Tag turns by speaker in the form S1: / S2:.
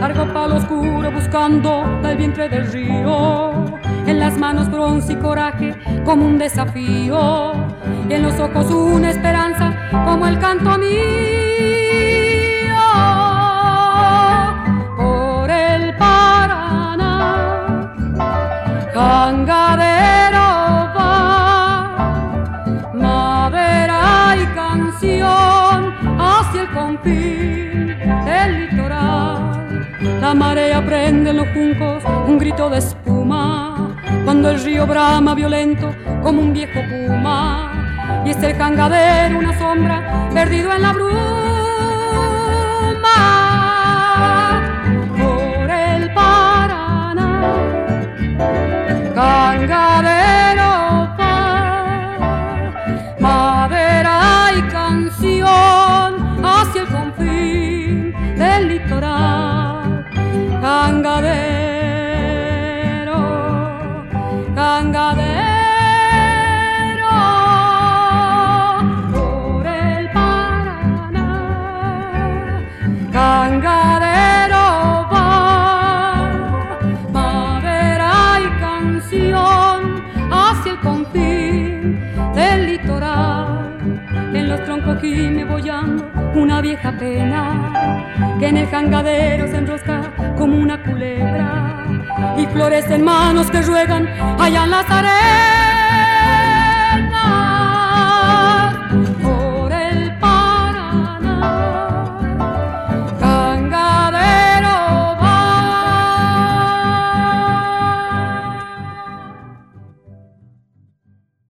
S1: largo palo oscuro buscando el vientre del río, en las manos bronce y coraje como un desafío, y en los ojos una esperanza como el canto mío. Por el Paraná, jangadero va, madera y canción hacia el confín del litoral. La marea prende en los juncos un grito de espuma, cuando el río brama violento como un viejo puma, y es el jangadero una sombra perdido en la bruma. Por el Paraná, jangadero va, madera y canción hacia el confín del litoral. Jangadero, jangadero, por el Paraná, jangadero va, madera y canción hacia el confín del litoral. En los troncos gime boyando una vieja pena, que en el jangadero se enrosca como una culebra, y florecen manos que ruegan allá en las arenas.